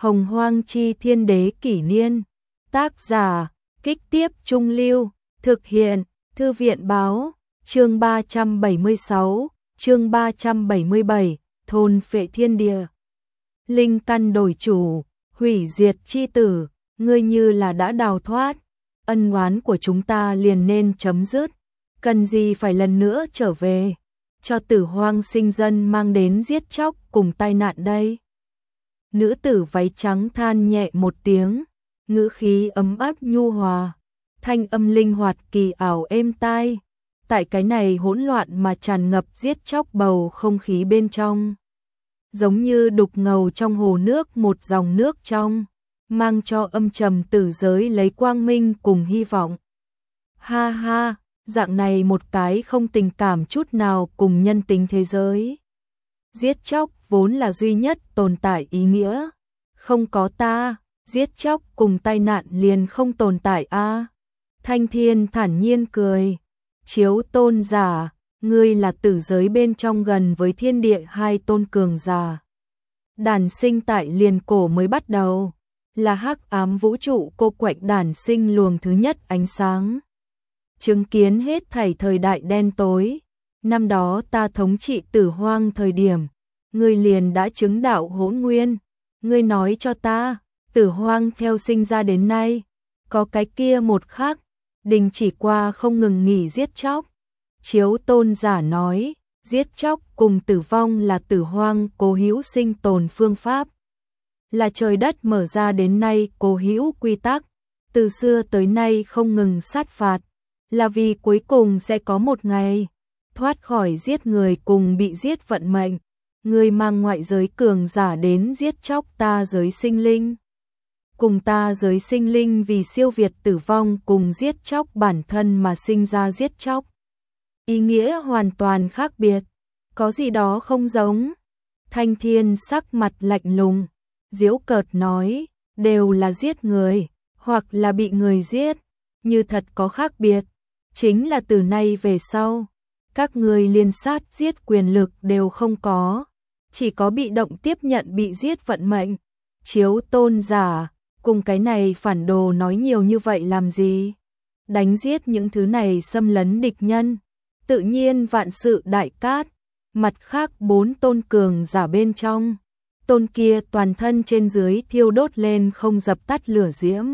Hồng Hoang Chi Thiên Đế Kỷ Niên. Tác giả, Kích Tiếp Trung Lưu. Thực hiện, Thư viện Báo. Chương 376, chương 377, thôn phệ thiên địa. Linh căn đổi chủ, hủy diệt chi tử, ngươi như là đã đào thoát. Ân oán của chúng ta liền nên chấm dứt. Cần gì phải lần nữa trở về, cho Tử Hoang sinh dân mang đến giết chóc cùng tai nạn đây. Nữ tử váy trắng than nhẹ một tiếng, ngữ khí ấm áp nhu hòa, thanh âm linh hoạt kỳ ảo êm tai. Tại cái này hỗn loạn mà tràn ngập giết chóc bầu không khí bên trong, giống như đục ngầu trong hồ nước một dòng nước trong, mang cho âm trầm tử giới lấy quang minh cùng hy vọng. Ha ha, dạng này một cái không tình cảm chút nào cùng nhân tính thế giới. Giết chóc vốn là duy nhất tồn tại ý nghĩa. Không có ta, giết chóc cùng tai nạn liền không tồn tại a. Thanh Thiên thản nhiên cười. Chiếu tôn giả, ngươi là tử giới bên trong gần với thiên địa hai tôn cường giả. Đản sinh tại liền cổ mới bắt đầu, là hắc ám vũ trụ cô quạnh đản sinh luồng thứ nhất ánh sáng. Chứng kiến hết thảy thời đại đen tối. Năm đó ta thống trị Tử Hoang thời điểm, ngươi liền đã chứng đạo hỗn nguyên. Ngươi nói cho ta, Tử Hoang theo sinh ra đến nay, có cái kia một khắc, đình chỉ qua không ngừng nghỉ giết chóc. Chiếu tôn giả nói, giết chóc cùng tử vong là Tử Hoang cố hữu sinh tồn phương pháp. Là trời đất mở ra đến nay cố hữu quy tắc, từ xưa tới nay không ngừng sát phạt, là vì cuối cùng sẽ có một ngày thoát khỏi giết người cùng bị giết vận mệnh. Người mang ngoại giới cường giả đến giết chóc ta giới sinh linh. Cùng ta giới sinh linh vì siêu việt tử vong cùng giết chóc bản thân mà sinh ra giết chóc. Ý nghĩa hoàn toàn khác biệt, có gì đó không giống. Thanh Thiên sắc mặt lạnh lùng, giễu cợt nói, đều là giết người, hoặc là bị người giết, như thật có khác biệt. Chính là từ nay về sau, các người liên sát giết quyền lực đều không có, chỉ có bị động tiếp nhận bị giết vận mệnh. Chiếu tôn giả, cùng cái này phản đồ nói nhiều như vậy làm gì? Đánh giết những thứ này xâm lấn địch nhân, tự nhiên vạn sự đại cát. Mặt khác bốn tôn cường giả bên trong, tôn kia toàn thân trên dưới thiêu đốt lên không dập tắt lửa diễm.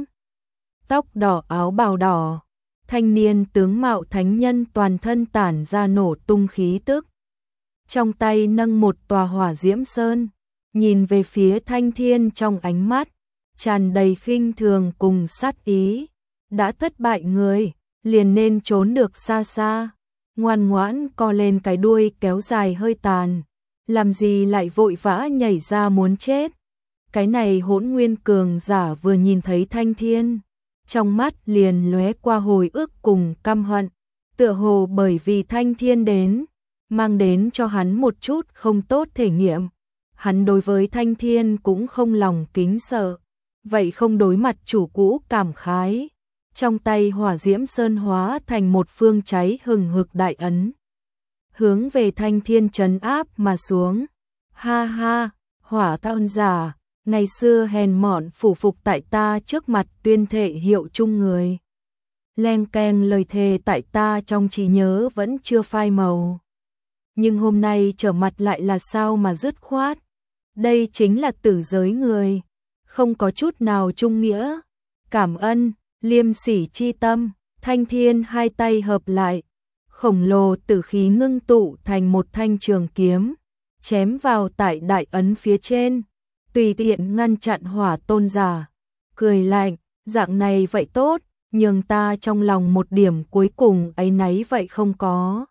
Tóc đỏ áo bào đỏ, thanh niên tướng mạo thánh nhân toàn thân tản ra nổ tung khí tức. Trong tay nâng một tòa hỏa diễm sơn, nhìn về phía Thanh Thiên trong ánh mắt tràn đầy khinh thường cùng sát ý. Đã thất bại người, liền nên trốn được xa xa, ngoan ngoãn co lên cái đuôi kéo dài hơi tàn, làm gì lại vội vã nhảy ra muốn chết. Cái này hỗn nguyên cường giả vừa nhìn thấy Thanh Thiên, trong mắt liền lóe qua hồi ức cùng căm hận, tựa hồ bởi vì Thanh Thiên đến, mang đến cho hắn một chút không tốt thể nghiệm. Hắn đối với Thanh Thiên cũng không lòng kính sợ, vậy không đối mặt chủ cũ cảm khái. Trong tay hỏa diễm sơn hóa thành một phương cháy hừng hực đại ấn, hướng về Thanh Thiên trấn áp mà xuống. Ha ha, hỏa tôn giả, ngày xưa hèn mọn phủ phục tại ta trước mặt tuyên thệ hiệu chung người. Leng keng lời thề tại ta trong trí nhớ vẫn chưa phai màu. Nhưng hôm nay trở mặt lại là sao mà dứt khoát. Đây chính là tử giới người, không có chút nào trung nghĩa. Cảm ơn, liêm sỉ chi tâm. Thanh Thiên hai tay hợp lại, khổng lồ tử khí ngưng tụ thành một thanh trường kiếm, chém vào tại đại ấn phía trên, tùy tiện ngăn chặn hỏa tôn giả. Cười lạnh, dạng này vậy tốt, nhưng ta trong lòng một điểm cuối cùng áy náy vậy không có.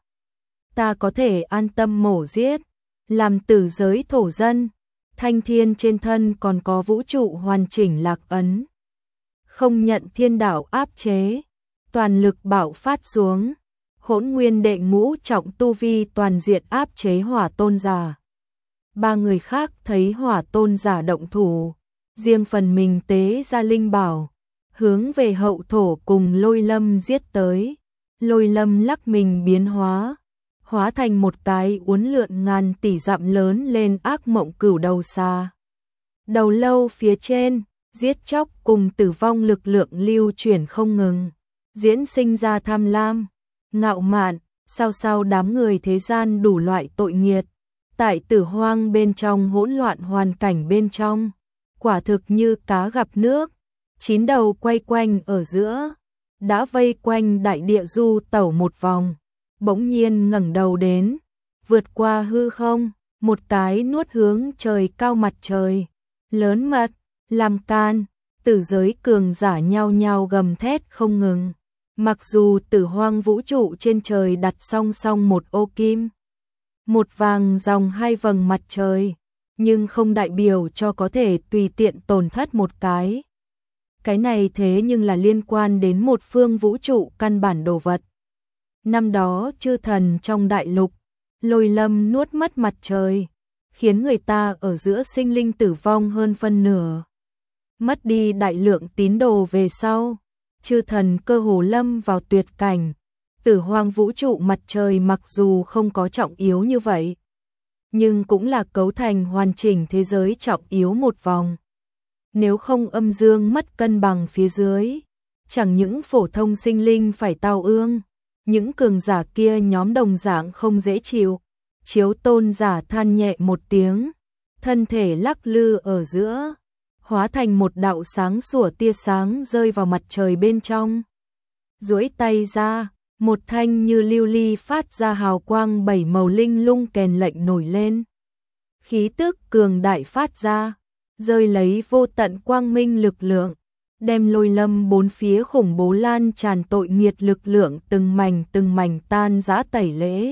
Ta có thể an tâm mổ giết, làm tử giới thổ dân. Thanh Thiên trên thân còn có vũ trụ hoàn chỉnh lạc ấn, không nhận thiên đạo áp chế, toàn lực bạo phát xuống. Hỗn nguyên đệ ngũ trọng tu vi toàn diện áp chế hỏa tôn giả. Ba người khác thấy hỏa tôn giả động thủ, riêng phần mình tế ra linh bảo, hướng về hậu thổ cùng Lôi Lâm giết tới. Lôi Lâm lắc mình biến hóa, hóa thành một cái uốn lượn ngàn tỷ dặm lớn lên ác mộng cửu đầu xa. Đầu lâu phía trên, giết chóc cùng tử vong lực lượng lưu chuyển không ngừng, diễn sinh ra tham lam, ngạo mạn, sao đám người thế gian đủ loại tội nghiệt, tại Tử Hoang bên trong hỗn loạn hoàn cảnh bên trong, quả thực như cá gặp nước, 9 đầu quay quanh ở giữa, đã vây quanh đại địa du tẩu một vòng, bỗng nhiên ngẩng đầu đến, vượt qua hư không, một cái nuốt hướng trời cao mặt trời, lớn mật, làm can, tử giới cường giả nhao nhao gầm thét không ngừng. Mặc dù Tử Hoang vũ trụ trên trời đặt song song một ô kim, một vàng dòng hai vầng mặt trời, nhưng không đại biểu cho có thể tùy tiện tổn thất một cái. Cái này thế nhưng là liên quan đến một phương vũ trụ căn bản đồ vật. Năm đó chư thần trong đại lục, Lôi Lâm nuốt mất mặt trời, khiến người ta ở giữa sinh linh tử vong hơn phân nửa. Mất đi đại lượng tín đồ về sau, chư thần cơ hồ lâm vào tuyệt cảnh. Tử Hoang vũ trụ mặt trời mặc dù không có trọng yếu như vậy, nhưng cũng là cấu thành hoàn chỉnh thế giới trọng yếu một vòng. Nếu không âm dương mất cân bằng phía dưới, chẳng những phổ thông sinh linh phải tao ương, những cường giả kia nhóm đồng dạng không dễ chịu. Chiếu Tôn giả than nhẹ một tiếng, thân thể lắc lư ở giữa, hóa thành một đạo sáng sủa tia sáng rơi vào mặt trời bên trong. Duỗi tay ra, một thanh như lưu ly phát ra hào quang 7 màu linh lung kèn lệnh nổi lên. Khí tức cường đại phát ra, rơi lấy vô tận quang minh lực lượng, đem Lôi Lâm bốn phía khủng bố lan tràn tội nghiệt lực lượng từng mảnh tan rã tẩy lễ.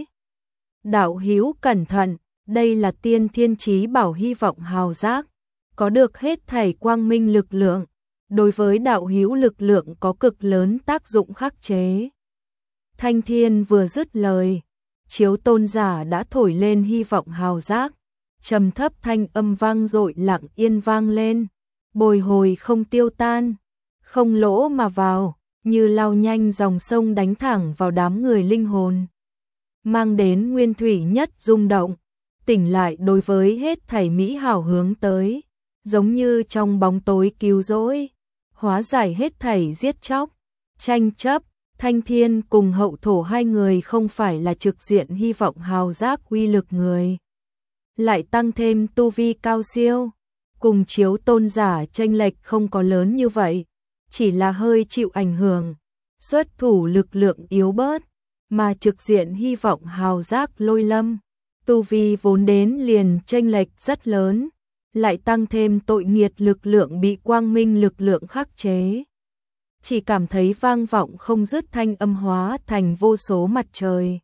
Đạo hữu cẩn thận, đây là tiên thiên chí bảo hy vọng hào giác, có được hết thảy quang minh lực lượng, đối với đạo hữu lực lượng có cực lớn tác dụng khắc chế. Thanh Thiên vừa dứt lời, Chiếu Tôn giả đã thổi lên hy vọng hào giác, trầm thấp thanh âm vang dội lặng yên vang lên, bồi hồi không tiêu tan, không lỗ mà vào, như lao nhanh dòng sông đánh thẳng vào đám người linh hồn, mang đến nguyên thủy nhất rung động, tỉnh lại đối với hết thảy mỹ hảo hướng tới, giống như trong bóng tối cứu rỗi, hóa giải hết thảy giết chóc, tranh chấp. Thanh Thiên cùng Hậu Thổ hai người không phải là trực diện hy vọng hào giác uy lực người, lại tăng thêm tu vi cao siêu, cùng Chiếu Tôn giả chênh lệch không có lớn như vậy, chỉ là hơi chịu ảnh hưởng, xuất thủ lực lượng yếu bớt, mà trực diện hy vọng hào giác Lôi Lâm, tu vi vốn đến liền chênh lệch rất lớn, lại tăng thêm tội nghiệt lực lượng bị quang minh lực lượng khắc chế. Chỉ cảm thấy vang vọng không dứt thanh âm hóa thành vô số mặt trời,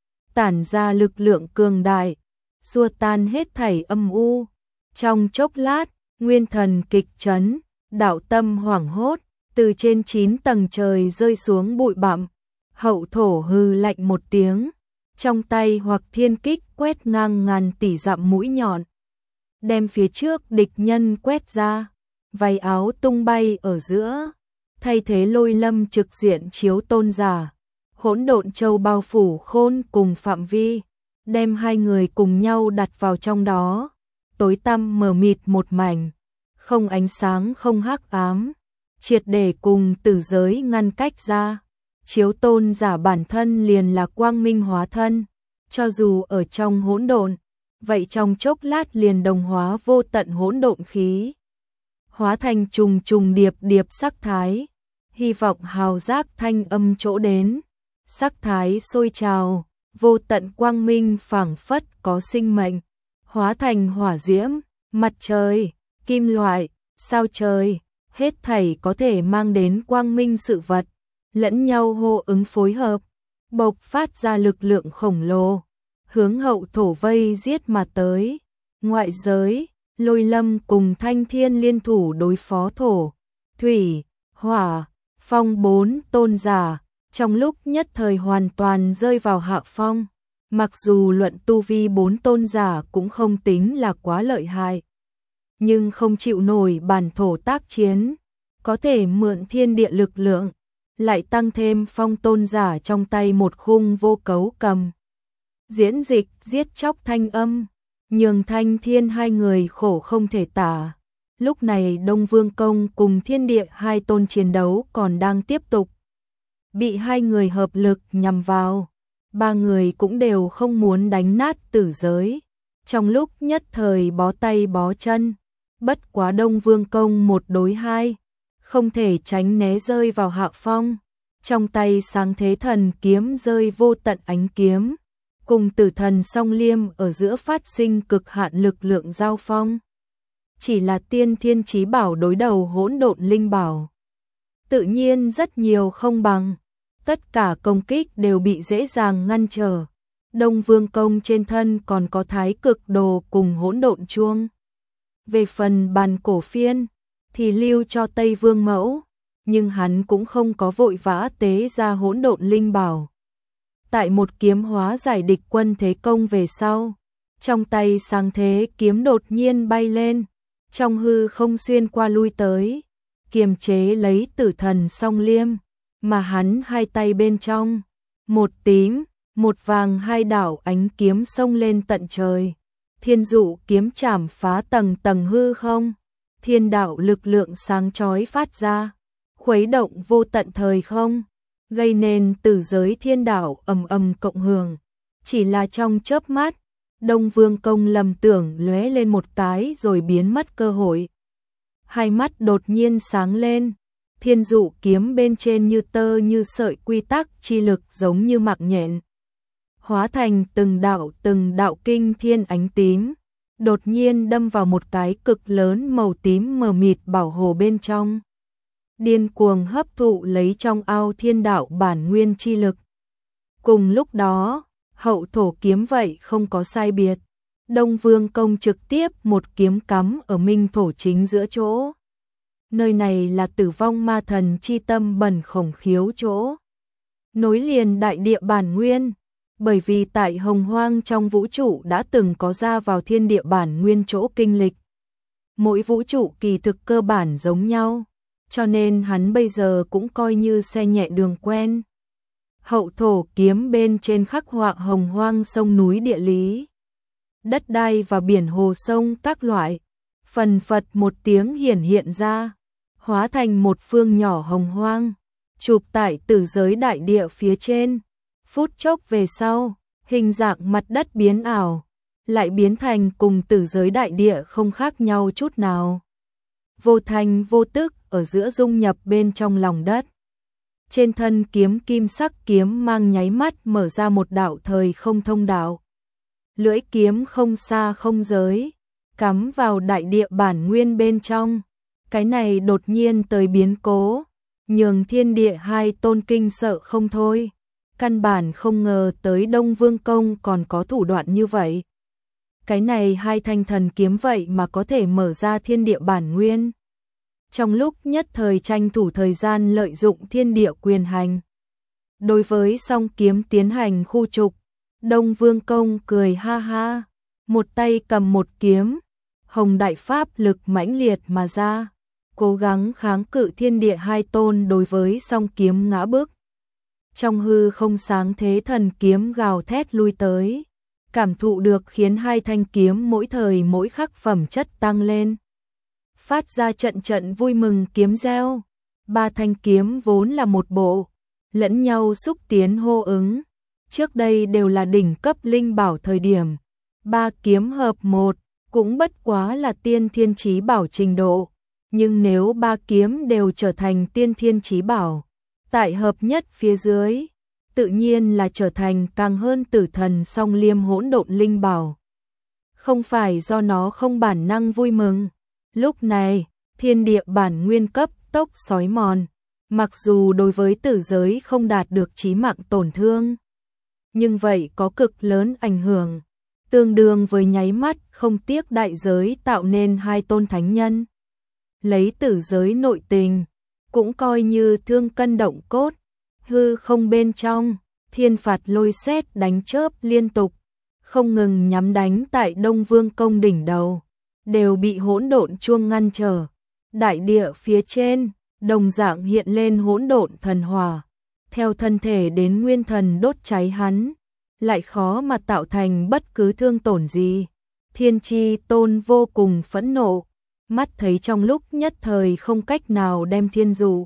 tản ra lực lượng cường đại, xua tan hết thảy âm u. Trong chốc lát, nguyên thần kịch chấn, đạo tâm hoảng hốt, từ trên 9 tầng trời rơi xuống bụi bặm. Hậu Thổ hừ lạnh một tiếng, trong tay hoặc thiên kích quét ngang ngàn tỷ dặm mũi nhọn, đem phía trước địch nhân quét ra, váy áo tung bay ở giữa, thay thế Lôi Lâm trực diện Chiếu Tôn giả. Hỗn độn châu bao phủ khôn cùng phạm vi, đem hai người cùng nhau đặt vào trong đó, tối tăm mờ mịt một mảnh, không ánh sáng không hắc ám, triệt để cùng tử giới ngăn cách ra. Chiếu Tôn giả bản thân liền là quang minh hóa thân, cho dù ở trong hỗn độn, vậy trong chốc lát liền đồng hóa vô tận hỗn độn khí, hóa thành trùng trùng điệp điệp sắc thái. Hy vọng hào giác thanh âm chỗ đến, sắc thái sôi trào, vô tận quang minh phảng phất có sinh mệnh, hóa thành hỏa diễm, mặt trời, kim loại, sao trời, hết thảy có thể mang đến quang minh sự vật, lẫn nhau hô ứng phối hợp, bộc phát ra lực lượng khổng lồ, hướng Hậu Thổ vây giết mà tới. Ngoại giới, Lôi Lâm cùng Thanh Thiên liên thủ đối phó thổ, thủy, hỏa, phong 4 tôn giả, trong lúc nhất thời hoàn toàn rơi vào hạ phong. Mặc dù luận tu vi 4 tôn giả cũng không tính là quá lợi hại, nhưng không chịu nổi bản thổ tác chiến, có thể mượn thiên địa lực lượng, lại tăng thêm phong tôn giả trong tay một khung vô cấu cầm. Diễn dịch giết chóc thanh âm, nhường Thanh Thiên hai người khổ không thể tả, Lúc này Đông Vương Công cùng Thiên Địa hai tôn chiến đấu còn đang tiếp tục. Bị hai người hợp lực nhằm vào. Ba người cũng đều không muốn đánh nát tử giới. Trong lúc nhất thời bó tay bó chân. Bất quá Đông Vương Công một đối hai. Không thể tránh né rơi vào hạ phong. Trong tay Sáng Thế Thần kiếm rơi vô tận ánh kiếm. Cùng Tử Thần Song Liêm ở giữa phát sinh cực hạn lực lượng giao phong. Chỉ là Tiên Thiên Chí Bảo đối đầu Hỗn Độn Linh Bảo. Tự nhiên rất nhiều không bằng. Tất cả công kích đều bị dễ dàng ngăn trở. Đông Vương Công trên thân còn có Thái Cực Đồ cùng Hỗn Độn Chuông. Về phần bàn cổ phiên thì lưu cho Tây Vương Mẫu, nhưng hắn cũng không có vội vã tế ra Hỗn Độn Linh Bảo. Tại một kiếm hóa giải địch quân thế công về sau, trong tay Sáng Thế kiếm đột nhiên bay lên, trong hư không xuyên qua lui tới, kiềm chế lấy Tử Thần Song Liêm, mà hắn hai tay bên trong, một tím, một vàng hai đạo ánh kiếm xông lên tận trời. Thiên dụ kiếm chảm phá tầng tầng hư không, thiên đạo lực lượng sáng chói phát ra, khuấy động vô tận thời không, gây nên tử giới thiên đạo ầm ầm cộng hưởng. Chỉ là trong chớp mắt, Đông Vương Công lầm tưởng lóe lên một cái rồi biến mất cơ hội. Hai mắt đột nhiên sáng lên, thiên dụ kiếm bên trên như tơ như sợi quy tắc chi lực giống như mạng nhện. Hóa thành từng đạo kinh thiên ánh tím, đột nhiên đâm vào một cái cực lớn màu tím mờ mịt bảo hồ bên trong. Điên cuồng hấp thụ lấy trong ao thiên đạo bản nguyên chi lực. Cùng lúc đó, hậu thổ kiếm vậy không có sai biệt. Đông Vương Công trực tiếp một kiếm cắm ở minh thổ chính giữa chỗ. Nơi này là Tử Vong Ma Thần chi tâm bẩn khổng khiếu chỗ. Nối liền đại địa bản nguyên. Bởi vì tại Hồng Hoang trong vũ trụ đã từng có ra vào thiên địa bản nguyên chỗ kinh lịch. Mỗi vũ trụ kỳ thực cơ bản giống nhau, cho nên hắn bây giờ cũng coi như xe nhẹ đường quen. Hậu thổ kiếm bên trên khắc họa Hồng Hoang sông núi địa lý, đất đai và biển hồ sông các loại, phần phật một tiếng hiển hiện ra, hóa thành một phương nhỏ Hồng Hoang, chụp tại tử giới đại địa phía trên. Phút chốc về sau, hình dạng mặt đất biến ảo, lại biến thành cùng tử giới đại địa không khác nhau chút nào. Vô thành vô tức ở giữa dung nhập bên trong lòng đất. Trên thân kiếm kim sắc kiếm mang nháy mắt mở ra một đạo thời không thông đạo. Lưỡi kiếm không xa không giới, cắm vào đại địa bản nguyên bên trong. Cái này đột nhiên tới biến cố, nhường thiên địa hai tôn kinh sợ không thôi. Căn bản không ngờ tới Đông Vương Công còn có thủ đoạn như vậy. Cái này hai thanh thần kiếm vậy mà có thể mở ra thiên địa bản nguyên. Trong lúc nhất thời tranh thủ thời gian lợi dụng thiên địa quyền hành. Đối với song kiếm tiến hành khu trục, Đông Vương Công cười ha ha, một tay cầm một kiếm, hồng đại pháp lực mãnh liệt mà ra, cố gắng kháng cự thiên địa hai tôn đối với song kiếm ngã bước. Trong hư không Sáng Thế Thần kiếm gào thét lui tới, cảm thụ được khiến hai thanh kiếm mỗi thời mỗi khắc phẩm chất tăng lên. Phát ra trận trận vui mừng kiếm reo, ba thanh kiếm vốn là một bộ, lẫn nhau xúc tiến hô ứng. Trước đây đều là đỉnh cấp linh bảo thời điểm, ba kiếm hợp một, cũng bất quá là tiên thiên chí bảo trình độ. Nhưng nếu ba kiếm đều trở thành tiên thiên chí bảo, tại hợp nhất phía dưới, tự nhiên là trở thành càng hơn Tử Thần Song Liêm hỗn độn linh bảo. Không phải do nó không bản năng vui mừng. Lúc này, thiên địa bản nguyên cấp tốc xói mòn, mặc dù đối với tử giới không đạt được chí mạng tổn thương, nhưng vậy có cực lớn ảnh hưởng, tương đương với nháy mắt không tiếc đại giới tạo nên hai tôn thánh nhân. Lấy tử giới nội tình, cũng coi như thương cân động cốt, hư không bên trong, thiên phạt lôi sét đánh chớp liên tục, không ngừng nhắm đánh tại Đông Vương Công đỉnh đầu, đều bị hỗn độn chuông ngăn trở. Đại địa phía trên, đồng dạng hiện lên hỗn độn thần hỏa, theo thân thể đến nguyên thần đốt cháy hắn, lại khó mà tạo thành bất cứ thương tổn gì. Thiên Chi Tôn vô cùng phẫn nộ, mắt thấy trong lúc nhất thời không cách nào đem thiên dụ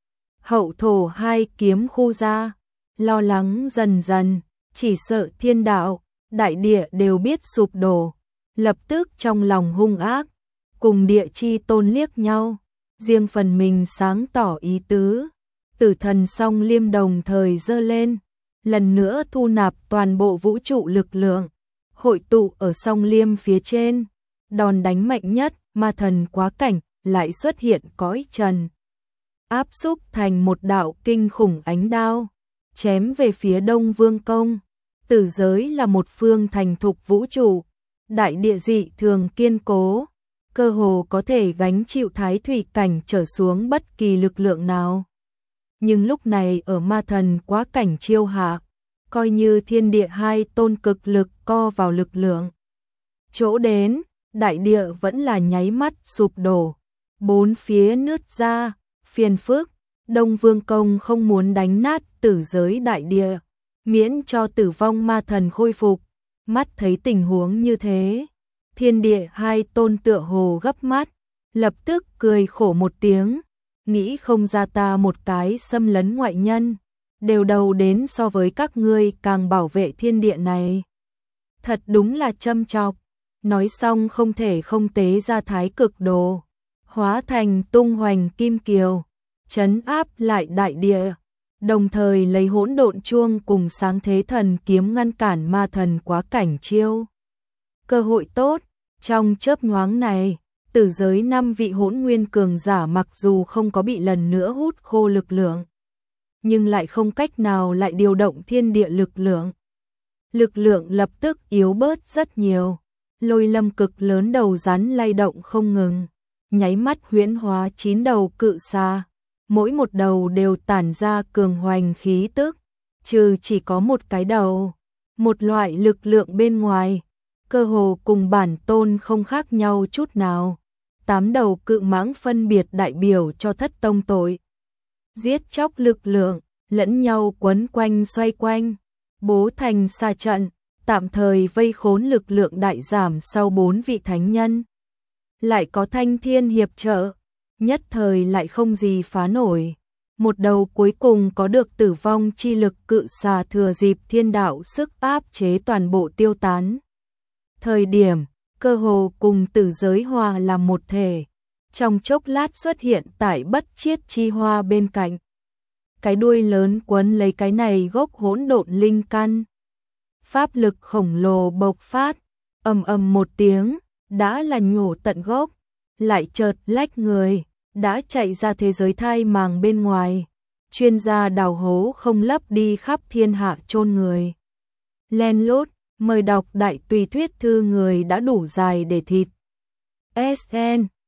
hậu thổ hai kiếm khu ra, lo lắng dần dần, chỉ sợ thiên đạo, đại địa đều biết sụp đổ, lập tức trong lòng hung ác, cùng địa chi tôn liếc nhau, riêng phần mình sáng tỏ ý tứ. Tử thần song liêm đồng thời giơ lên, lần nữa thu nạp toàn bộ vũ trụ lực lượng, hội tụ ở song liêm phía trên, đòn đánh mạnh nhất, ma thần quá cảnh lại xuất hiện cõi trần, áp xúc thành một đạo kinh khủng ánh đao, chém về phía Đông Vương Công. Tử giới là một phương thành thục vũ trụ, đại địa dị thường kiên cố, cơ hồ có thể gánh chịu thái thủy cảnh trở xuống bất kỳ lực lượng nào. Nhưng lúc này ở ma thần quá cảnh chiêu hạ, coi như thiên địa hai tôn cực lực co vào lực lượng chỗ đến, đại địa vẫn là nháy mắt sụp đổ, bốn phía nứt ra, phiền phức. Đông Vương Công không muốn đánh nát tử giới đại địa, miễn cho tử vong ma thần khôi phục. Mắt thấy tình huống như thế, thiên địa hai tôn tựa hồ gấp mắt, lập tức cười khổ một tiếng, nghĩ không ra ta một cái xâm lấn ngoại nhân, đều đầu đến so với các ngươi càng bảo vệ thiên địa này. Thật đúng là châm chọc. Nói xong không thể không tế ra thái cực đồ, hóa thành tung hoành kim kiều, trấn áp lại đại địa, đồng thời lấy hỗn độn chuông cùng sáng thế thần kiếm ngăn cản ma thần quá cảnh chiêu. Cơ hội tốt, trong chớp nhoáng này, tử giới 5 vị hỗn nguyên cường giả mặc dù không có bị lần nữa hút khô lực lượng, nhưng lại không cách nào lại điều động thiên địa lực lượng. Lực lượng lập tức yếu bớt rất nhiều. Lôi lâm cực lớn đầu rắn lay động không ngừng, nháy mắt huyễn hóa 9 đầu cự xà, mỗi một đầu đều tản ra cường hoành khí tức, trừ chỉ có một cái đầu, một loại lực lượng bên ngoài, cơ hồ cùng bản tôn không khác nhau chút nào. 8 đầu cự mãng phân biệt đại biểu cho thất tông tội, giết chóc lực lượng, lẫn nhau quấn quanh xoay quanh, bố thành xa trận, tạm thời vây khốn lực lượng đại giảm sau 4 vị thánh nhân. Lại có thanh thiên hiệp trợ, nhất thời lại không gì phá nổi. Một đầu cuối cùng có được tử vong chi lực cự xà thừa dịp thiên đạo sức áp chế toàn bộ tiêu tán. Thời điểm, cơ hồ cùng tử giới hòa làm một thể, trong chốc lát xuất hiện tại bất chiết chi hoa bên cạnh. Cái đuôi lớn quấn lấy cái này gốc hỗn độn linh căn. Pháp lực khổng lồ bộc phát, ầm ầm một tiếng, đã là nhổ tận gốc, lại chợt lách người, đã chạy ra thế giới thai màng bên ngoài, chuyên gia đào hố không lấp đi khắp thiên hạ chôn người. Len lút, mời đọc đại tùy thuyết thư người đã đủ dài để thịt. SN